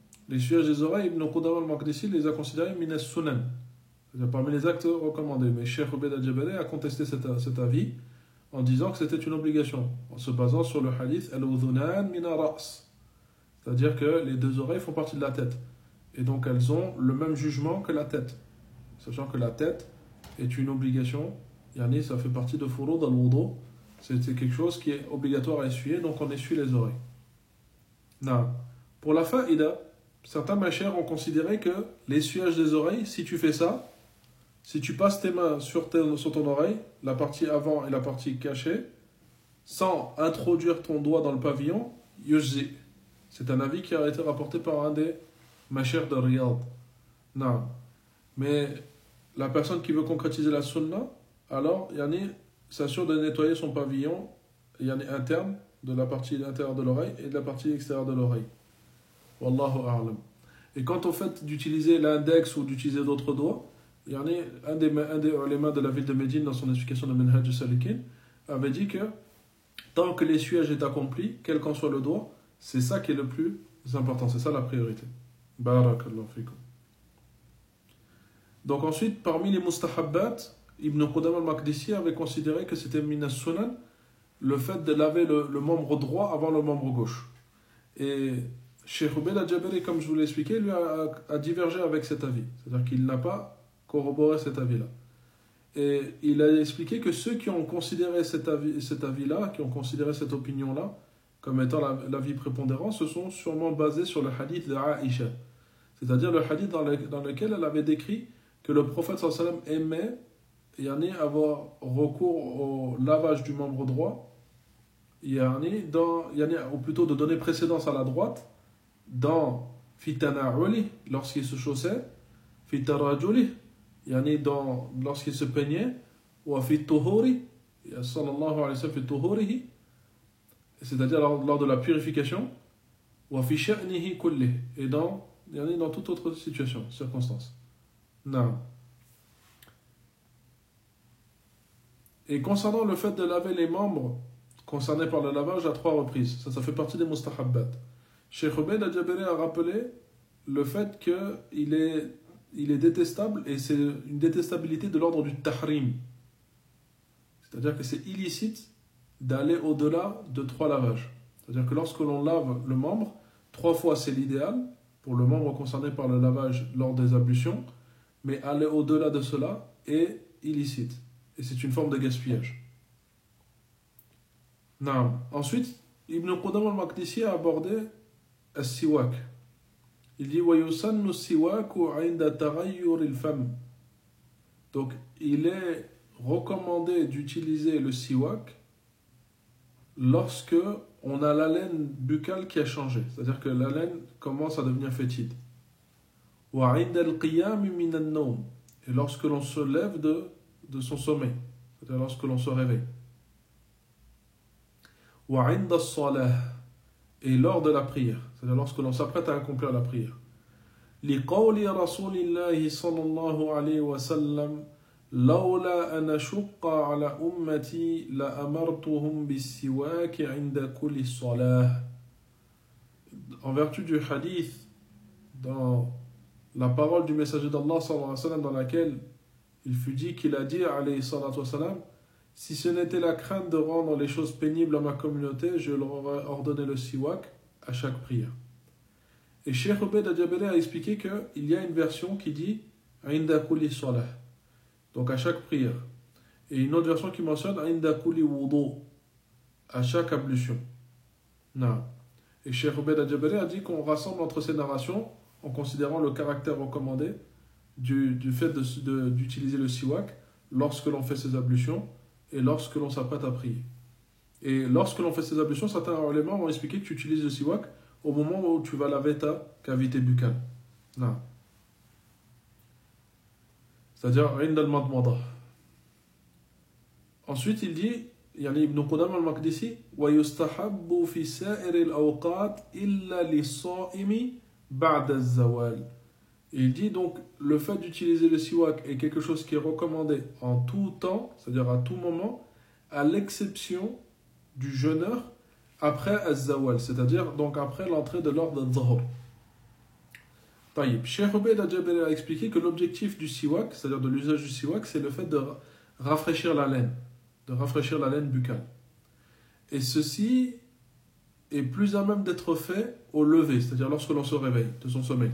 Ibn Qudama al-Maqdisi les a considérés min as-sunan, c'est-à-dire parmi les actes recommandés. Mais Cheikh Ubaid al-Jabari a contesté cet avis en disant que c'était une obligation, en se basant sur le hadith al-udhunan min ar-ra's, c'est-à-dire que les deux oreilles font partie de la tête, et donc elles ont le même jugement que la tête, sachant que la tête est une obligation, ça fait partie de furud al-wudu, c'est quelque chose qui est obligatoire à essuyer, donc on essuie les oreilles. Non. Pour la faïda, certains machères ont considéré que l'essuyage des oreilles, si tu fais ça, si tu passes tes mains sur ton oreille, la partie avant et la partie cachée, sans introduire ton doigt dans le pavillon, yujzi. C'est un avis qui a été rapporté par un des machères de Riyad. Non. Mais la personne qui veut concrétiser la sunna, alors, s'assure de nettoyer son pavillon interne, de la partie intérieure de l'oreille et de la partie extérieure de l'oreille. Wallahu a'lam. Et quant au fait d'utiliser l'index ou d'utiliser d'autres doigts, un des ulémas de la ville de Médine, dans son explication de Minhaj al-Salikin, avait dit que tant que l'essuyage est accompli, quel qu'en soit le doigt, c'est ça qui est le plus important, c'est ça la priorité. Barakallahu fikum. Donc ensuite, parmi les mustahabbat, Ibn Qudama al-Maqdisi avait considéré que c'était min as-sunan, le fait de laver le membre droit avant le membre gauche. Et Cheikh Ubaid al-Jabari, comme je vous l'ai expliqué, lui a divergé avec cet avis. C'est-à-dire qu'il n'a pas corroboré cet avis-là. Et il a expliqué que ceux qui ont considéré cet avis-là, qui ont considéré cette opinion-là, comme étant l'avis prépondérant, se sont sûrement basés sur le hadith d'Aïcha. C'est-à-dire le hadith dans lequel elle avait décrit que le prophète sallallahu alayhi wa sallam aimait avoir recours au lavage du membre droit, ou plutôt de donner précédence à la droite, dans fitana'uli, lorsqu'il se chaussait, fitarajuli, lorsqu'il se peignait, ou fituhuri, sallallahu alayhi wa sallam fituhurihi, c'est-à-dire lors de la purification, ou fi sha'nihi kulli, et dans toute autre situation, circonstance. Non. Et concernant le fait de laver les membres concernés par le lavage à 3 reprises, ça fait partie des mustahabbat. Cheikh Ubaid al-Jabari a rappelé le fait qu'il est détestable, et c'est une détestabilité de l'ordre du tahrim. C'est-à-dire que c'est illicite d'aller au-delà de 3 lavages. C'est-à-dire que lorsque l'on lave le membre, 3 fois c'est l'idéal pour le membre concerné par le lavage lors des ablutions, mais aller au-delà de cela est illicite. Et c'est une forme de gaspillage. Non. Ensuite, Ibn Qudama al-Maqdisi a abordé as-siwak. Il dit وَيُسَنُّ السِّوَاكُ عِنْدَ تَغَيُّرِ الْفَمِ. Donc, il est recommandé d'utiliser le siwak lorsque on a la laine buccale qui a changé. C'est-à-dire que la laine commence à devenir fétide. وَعِنْدَ الْقِيَامِ مِنَ النَّوْمِ. Et lorsque l'on se lève de son sommeil, c'est-à-dire lorsque l'on se réveille. وَعِنْدَ الصَّلَاةِ. Et lors de la prière, c'est-à-dire lorsque l'on s'apprête à accomplir la prière. لِقَوْلِ رَسُولِ اللَّهِ صَلَّى اللَّهُ عَلَيْهِ وَسَلَّمَ لَوْلَا أَنْ أَشُقَّ عَلَى أُمَّتِي لَأَمَرْتُهُمْ بِالسِّوَاكِ عِنْدَ كُلِّ الصَّلَاةِ. en vertu du hadith dans la parole du messager d'Allah sallallahu alayhi wa sallam, dans laquelle il fut dit qu'il a dit alayhi salatu wa sallam, si ce n'était la crainte de rendre les choses pénibles à ma communauté, je leur aurais ordonné le siwak à chaque prière. Et Cheikh Ubayd al-Jabari a expliqué qu'il y a une version qui dit inda kulli salah, donc à chaque prière, et une autre version qui mentionne inda kulli wudu, à chaque ablution. Non. Et Cheikh Ubayd al-Jabari a dit qu'on rassemble entre ces narrations en considérant le caractère recommandé du fait d'utiliser le siwak lorsque l'on fait ses ablutions et lorsque l'on s'apprête à prier. Et lorsque l'on fait ses ablutions, certains éléments vont expliquer que tu utilises le siwak au moment où tu vas laver ta cavité buccale. Non. C'est-à-dire, inda al-madmada. Ensuite, il dit, يعني ابن قدامة المقدسي ويستحب في سائر الأوقات إلا للصائم بعد الزوال. Il dit donc, le fait d'utiliser le siwak est quelque chose qui est recommandé en tout temps, c'est-à-dire à tout moment, à l'exception du jeûneur après az-zawal, c'est-à-dire donc après l'entrée de l'heure de dhuhr. Taïb. Cheikh Ubayd al-Jabari a expliqué que l'objectif du siwak, c'est-à-dire de l'usage du siwak, c'est le fait de rafraîchir la laine, buccale. Et ceci est plus à même d'être fait au lever, c'est-à-dire lorsque l'on se réveille de son sommeil.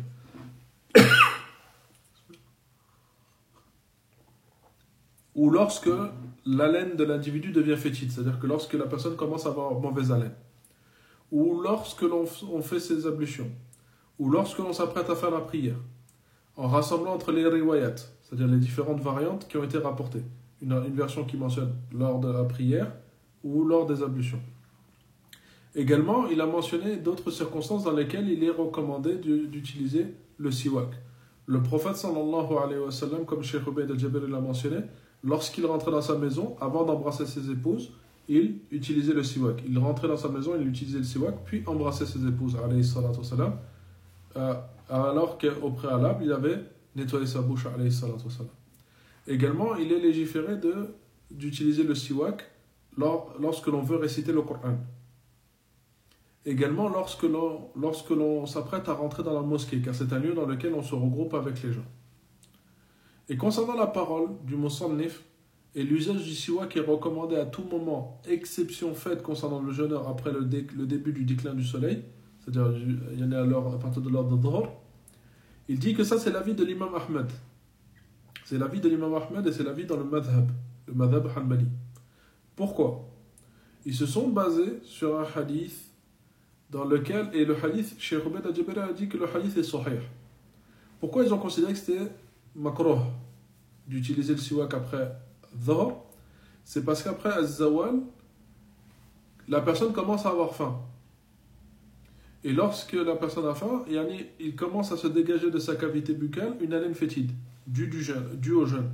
Ou lorsque l'haleine de l'individu devient fétide, c'est-à-dire que lorsque la personne commence à avoir mauvaise haleine, ou lorsque on fait ses ablutions, ou lorsque l'on s'apprête à faire la prière, en rassemblant entre les riwayat, c'est-à-dire les différentes variantes qui ont été rapportées. Une version qui mentionne lors de la prière ou lors des ablutions. Également, il a mentionné d'autres circonstances dans lesquelles il est recommandé d'utiliser le siwak. Le prophète sallallahu alayhi wa sallam, comme Cheikh Ubayd al-Jabari l'a mentionné, lorsqu'il rentrait dans sa maison, avant d'embrasser ses épouses, il utilisait le siwak. Il rentrait dans sa maison, il utilisait le siwak, puis embrassait ses épouses, alayhi salatu wa sallam, alors qu'au préalable, il avait nettoyé sa bouche, alayhi salatu wa sallam. Également, il est légiféré d'utiliser le siwak lorsque l'on veut réciter le Coran. Également, lorsque l'on s'apprête à rentrer dans la mosquée, car c'est un lieu dans lequel on se regroupe avec les gens. Et concernant la parole du musannif, et l'usage du siwak est recommandé à tout moment, exception faite concernant le jeûneur après le début du déclin du soleil, c'est-à-dire il y en a à partir de l'heure de dhuhr, il dit que ça c'est l'avis de l'imam Ahmed. C'est l'avis de l'imam Ahmed et c'est l'avis dans le madhab hanbali. Pourquoi? Ils se sont basés sur un hadith dans lequel, et le hadith, Cheikh Ubayd al-Jabari a dit que le hadith est sahih. Pourquoi ils ont considéré que c'était makruh d'utiliser le siwak après dhuhr? C'est parce qu'après az-zawal, la personne commence à avoir faim. Et lorsque la personne a faim, il commence à se dégager de sa cavité buccale une haleine fétide, due au jeûne.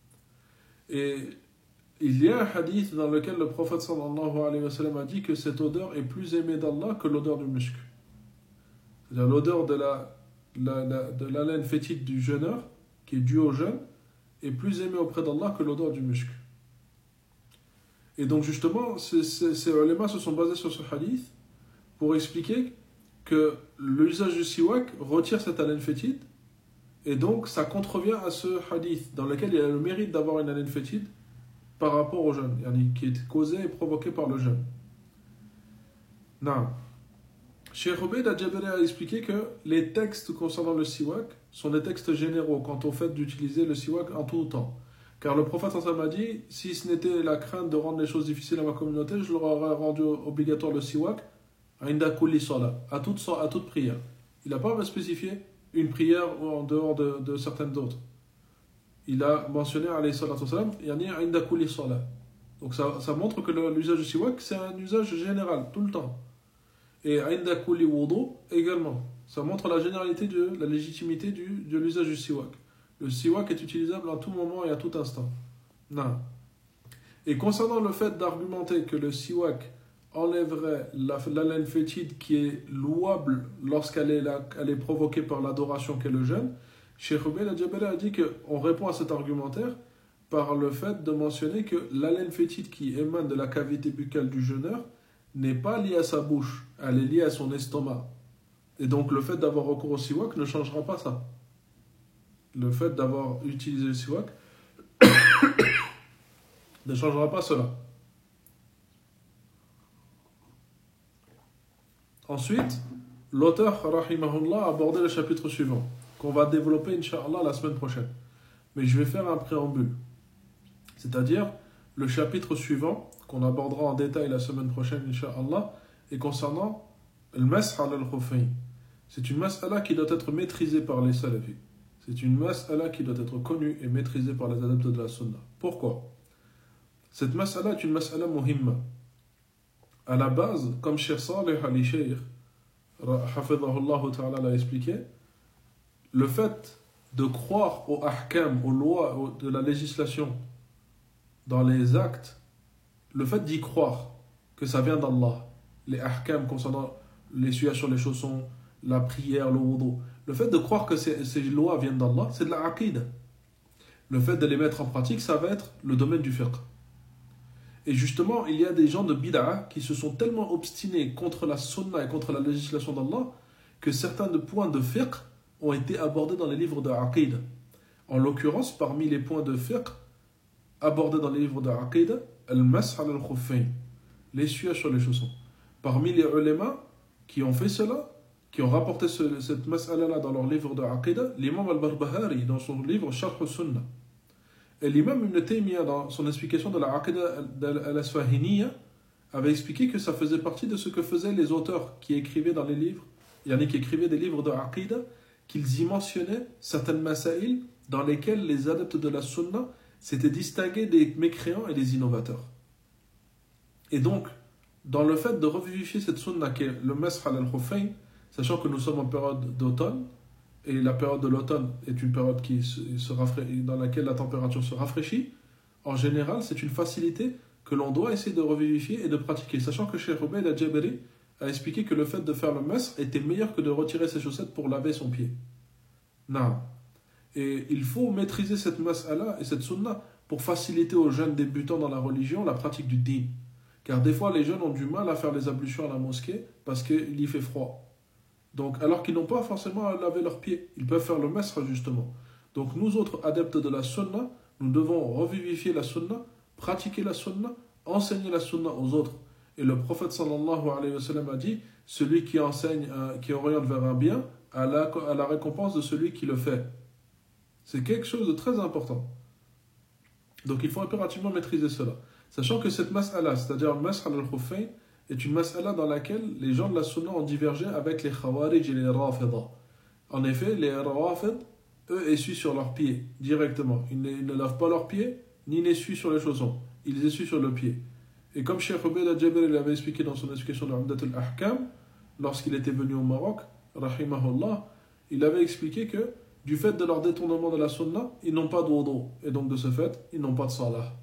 Et il y a un hadith dans lequel le prophète sallallahu alayhi wa sallam a dit que cette odeur est plus aimée d'Allah que l'odeur du musc. C'est-à-dire l'odeur de la laine fétide du jeûneur, qui est due au jeûne, est plus aimée auprès d'Allah que l'odeur du musc. Et donc justement, ces ulémas se sont basés sur ce hadith pour expliquer que l'usage du siwak retire cette haleine fétide, et donc ça contrevient à ce hadith dans lequel il y a le mérite d'avoir une haleine fétide par rapport au jeûne, qui est causé et provoqué par le jeûne. Non. Cheikh Ubayd al-Jabari a expliqué que les textes concernant le siwak sont des textes généraux quant au fait d'utiliser le siwak en tout temps. Car le prophète sallallahu alayhi wa sallam a dit, si ce n'était la crainte de rendre les choses difficiles à ma communauté, je leur aurais rendu obligatoire le siwak inda kulli salat, à toute prière. Il n'a pas spécifié une prière en dehors de certaines d'autres. Il a mentionné alayhi salatu wasalam, inda kulli salat. Donc ça montre que l'usage du siwak c'est un usage général, tout le temps. Et inda kulli wudu également. Ça montre la généralité la légitimité de l'usage du siwak. Le siwak est utilisable à tout moment et à tout instant. Non. Et concernant le fait d'argumenter que le siwak enlèverait la laine fétide qui est louable lorsqu'elle est provoquée par l'adoration qu'est le jeûne, Cheikh Ubayd al-Jabari a dit qu'on répond à cet argumentaire par le fait de mentionner que la laine fétide qui émane de la cavité buccale du jeûneur n'est pas liée à sa bouche, elle est liée à son estomac. Et donc le fait d'avoir recours au siwak ne changera pas ça. Le fait d'avoir utilisé le siwak ne changera pas cela. Ensuite, l'auteur, rahimahullah, a abordé le chapitre suivant, qu'on va développer, incha'Allah, la semaine prochaine. Mais je vais faire un préambule. C'est-à-dire, le chapitre suivant, qu'on abordera en détail la semaine prochaine, incha'Allah, est concernant le mas'h ala al-khuffayn. C'est une mas'ala qui doit être maîtrisée par les salafis. C'est une mas'ala qui doit être connue et maîtrisée par les adeptes de la sunna. Pourquoi? Cette mas'ala est une mas'ala muhimma. À la base, comme Cheikh Saleh Ali Sheikh, hafidhahullah ta'ala, l'a expliqué, le fait de croire aux ahkam, aux lois de la législation, dans les actes, le fait d'y croire que ça vient d'Allah, les ahkam concernant l'essuyage sur les chaussons, la prière, le wudu, le fait de croire que ces lois viennent d'Allah, c'est de la aqida. Le fait de les mettre en pratique, ça va être le domaine du fiqh. Et justement, il y a des gens de bid'a qui se sont tellement obstinés contre la sunna et contre la législation d'Allah que certains points de fiqh ont été abordés dans les livres de aqid. En l'occurrence, parmi les points de fiqh abordés dans les livres de aqid, al-mas'h ala al-khuffayn, l'essuyage sur les chaussons. Parmi les ulémas qui ont fait cela, qui ont rapporté cette mas'ala-là dans leur livre de aqid, l'imam al-Barbahari dans son livre Sharh al-Sunnah. Et l'imam Ibn Taymiyyah, dans son explication de la Aqidah al-Asfahiniya, avait expliqué que ça faisait partie de ce que faisaient les auteurs qui écrivaient dans les livres, qui écrivaient des livres de Aqidah, qu'ils y mentionnaient certaines masaïl dans lesquelles les adeptes de la sunna s'étaient distingués des mécréants et des innovateurs. Et donc, dans le fait de revivifier cette sunna qui est le mas'h ala al-khuffayn, sachant que nous sommes en période d'automne, et la période de l'automne est une période dans laquelle la température se rafraîchit, en général, c'est une facilité que l'on doit essayer de revivifier et de pratiquer. Sachant que Cheikh Ubayd al-Jabari a expliqué que le fait de faire le mas'h était meilleur que de retirer ses chaussettes pour laver son pied. Non. Et il faut maîtriser cette mas'ala et cette sunna pour faciliter aux jeunes débutants dans la religion la pratique du din. Car des fois, les jeunes ont du mal à faire les ablutions à la mosquée parce qu'il y fait froid. Donc, alors qu'ils n'ont pas forcément à laver leurs pieds, ils peuvent faire le mas'h justement. Donc, nous autres adeptes de la sunna, nous devons revivifier la sunna, pratiquer la sunna, enseigner la sunna aux autres. Et le prophète sallallahu alayhi wa sallam a dit, celui qui enseigne, qui oriente vers un bien, a la récompense de celui qui le fait. C'est quelque chose de très important. Donc, il faut impérativement maîtriser cela. Sachant que cette mas'ala, c'est-à-dire le mas'h al-khuffayn, est une mas'ala dans laquelle les gens de la sunna ont divergé avec les khawarij et les rafidah. En effet, les rafid, eux, essuient sur leurs pieds directement. Ils ne lavent pas leurs pieds, ni n'essuient sur les chaussons. Ils essuient sur le pied. Et comme Cheikh Ubayd al-Jabari l'avait expliqué dans son explication de Umdat al-Ahkam, lorsqu'il était venu au Maroc, rahimahullah, il avait expliqué que du fait de leur détournement de la sunna, ils n'ont pas de wudu. Et donc de ce fait, ils n'ont pas de salah.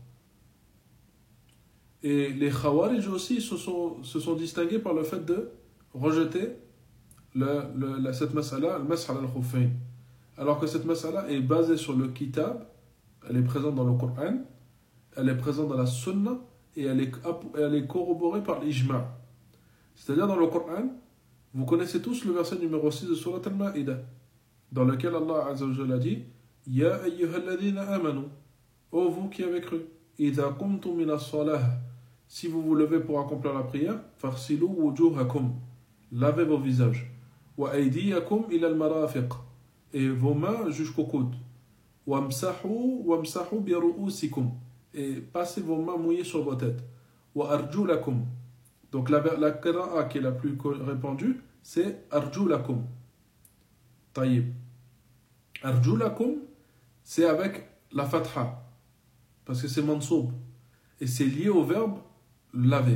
Et les Khawarij aussi se sont distingués par le fait de rejeter cette mas'ala, le mas'h ala al-khuffayn. Alors que cette mas'ala est basée sur le kitab, elle est présente dans le Coran, elle est présente dans la sunna, et elle est corroborée par l'ijma'. C'est-à-dire dans le Coran, vous connaissez tous le verset numéro 6 de Surat al-Ma'idah, dans lequel Allah Azza wa Jalla dit « Ya ayyuhalladhina amanu » ô vous qui avez cru, « Idha qumtum min as-salah » si vous vous levez pour accomplir la prière, farsilu wujuhakum, lavez vos visages, wa aydiyakum ila al-marafiq, et vos mains jusqu'au coude, wamsahu bi ru'usikum, et passez vos mains mouillées sur vos têtes, wa arjulakum. Donc la qira'a qui est la plus répandue, c'est arjulakum. Taïb. Arjulakum, c'est avec la fatha, parce que c'est mansoub, et c'est lié au verbe laver.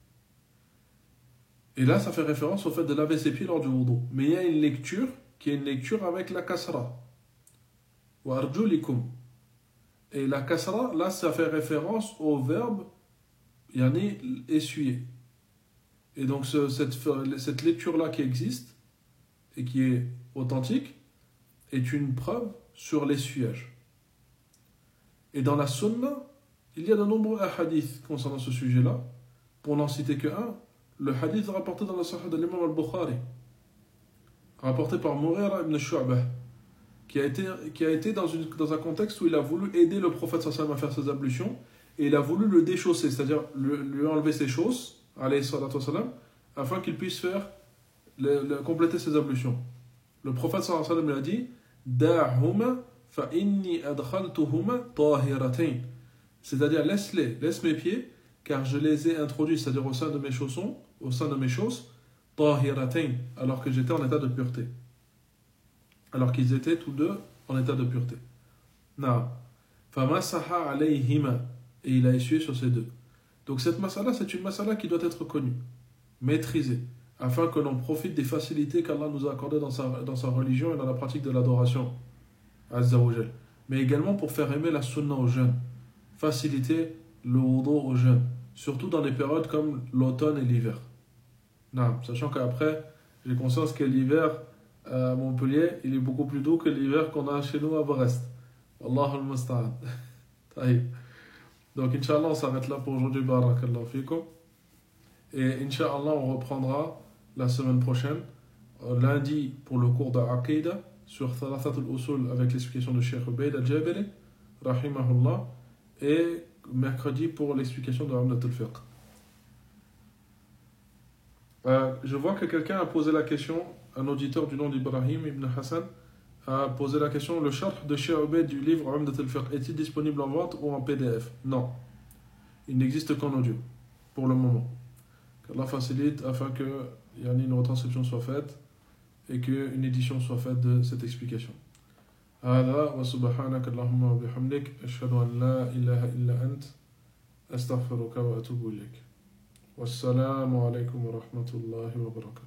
Et là, ça fait référence au fait de laver ses pieds lors du wudu. Mais il y a une lecture qui est une lecture avec la kasra. Wa arjulikum. Et la kasra, là, ça fait référence au verbe yani essuyer. Et donc, cette lecture-là qui existe et qui est authentique est une preuve sur l'essuyage. Et dans la sunna, il y a de nombreux hadiths concernant ce sujet-là. Pour n'en citer que un, le hadith rapporté dans le Sahih de l'imam al-Bukhari, rapporté par Mughira ibn Shu'bah, qui a été dans un contexte où il a voulu aider le prophète sallallahu alayhi wa sallam à faire ses ablutions, et il a voulu le déchausser, c'est-à-dire lui enlever ses chausses, alayhi salatu wa sallam, afin qu'il puisse faire compléter ses ablutions. Le prophète sallallahu alayhi wa sallam lui a dit Da'huma fa inni adkhaltuhuma tahiratayn. C'est-à-dire laisse mes pieds, car je les ai introduits, c'est-à-dire au sein de mes chaussons, au sein de mes chausses, tahiratayn, alors que j'étais en état de pureté. Alors qu'ils étaient tous deux en état de pureté. Na. Famasaha alayhima. Et il a essuyé sur ces deux. Donc cette masala, c'est une masala qui doit être connue, maîtrisée, afin que l'on profite des facilités qu'Allah nous a accordées dans sa religion et dans la pratique de l'adoration, Azza wa Jal. Mais également pour faire aimer la sunna aux jeunes, faciliter le wudu aux jeunes, surtout dans des périodes comme l'automne et l'hiver. Non, sachant qu'après, j'ai conscience que l'hiver à Montpellier, il est beaucoup plus doux que l'hiver qu'on a chez nous à Brest. Wallahu al-musta'an. Donc, Inch'Allah, on s'arrête là pour aujourd'hui. Barakallahu fikum. Et Inch'Allah, on reprendra la semaine prochaine, lundi, pour le cours d'Aqida sur Thalathat al-Usul avec l'explication de Cheikh Ubayd al-Jabali, rahimahullah, et mercredi pour l'explication de Umdat al-Fiqh. Je vois que quelqu'un a posé la question, un auditeur du nom d'Ibrahim ibn Hassan a posé la question, le sharh de Cheikh Ubayd du livre Umdat al-Fiqh est-il disponible en vente ou en PDF? Non, il n'existe qu'en audio pour le moment. Qu'Allah facilite afin que une retranscription soit faite et qu'une édition soit faite de cette explication. هذا وسبحانك اللهم وبحمدك أشهد أن لا إله إلا أنت أستغفرك وأتوب إليك والسلام عليكم ورحمة الله وبركاته.